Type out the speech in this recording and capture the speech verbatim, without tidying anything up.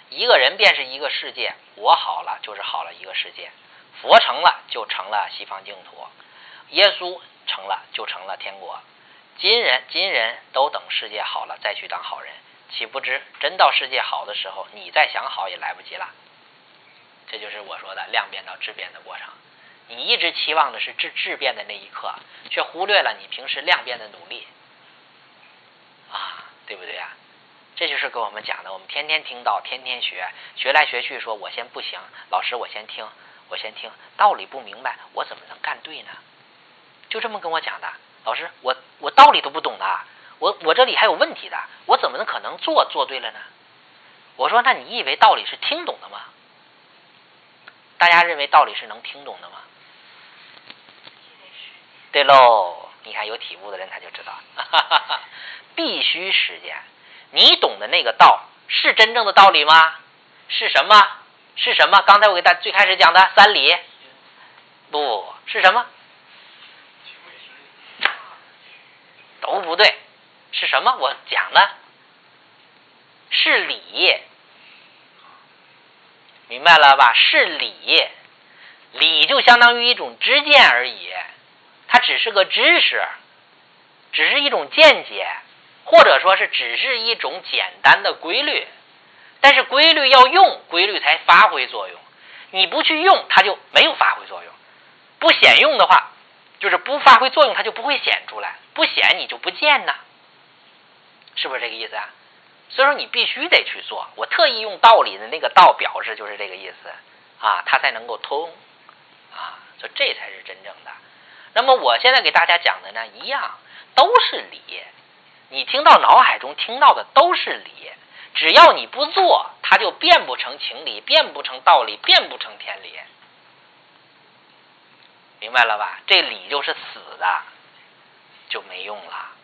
一个人便是一个世界，我好了就是好了一个世界，佛成了就成了西方净土，耶稣成了就成了天国。今人今人都等世界好了再去当好人，岂不知真到世界好的时候，你再想好也来不及了。这就是我说的量变到质变的过程。你一直期望的是质质变的那一刻，却忽略了你平时量变的努力啊，对不对呀？这就是跟我们讲的，我们天天听到，天天学，学来学去，说我先不行，老师我先听，我先听，道理不明白，我怎么能干对呢？就这么跟我讲的，老师，我我道理都不懂的，我我这里还有问题的，我怎么能可能做做对了呢？我说，那你以为道理是听懂的吗？大家认为道理是能听懂的吗？对喽，你看有体悟的人他就知道，哈哈哈，必须实践。你懂的那个道是真正的道理吗？是什么？是什么？刚才我给大家最开始讲的三理，不是什么？都不对，是什么？我讲的是理，明白了吧？是理，理就相当于一种知见而已，它只是个知识，只是一种见解，或者说是只是一种简单的规律。但是规律要用，规律才发挥作用，你不去用，它就没有发挥作用。不显用的话，就是不发挥作用，它就不会显出来，不显你就不见呐，是不是这个意思啊？所以说你必须得去做，我特意用道理的那个道表示就是这个意思啊，它才能够通啊，所以这才是真正的。那么我现在给大家讲的呢，一样都是理，你听到脑海中听到的都是理，只要你不做，它就变不成情理，变不成道理，变不成天理，明白了吧？这理就是死的，就没用了。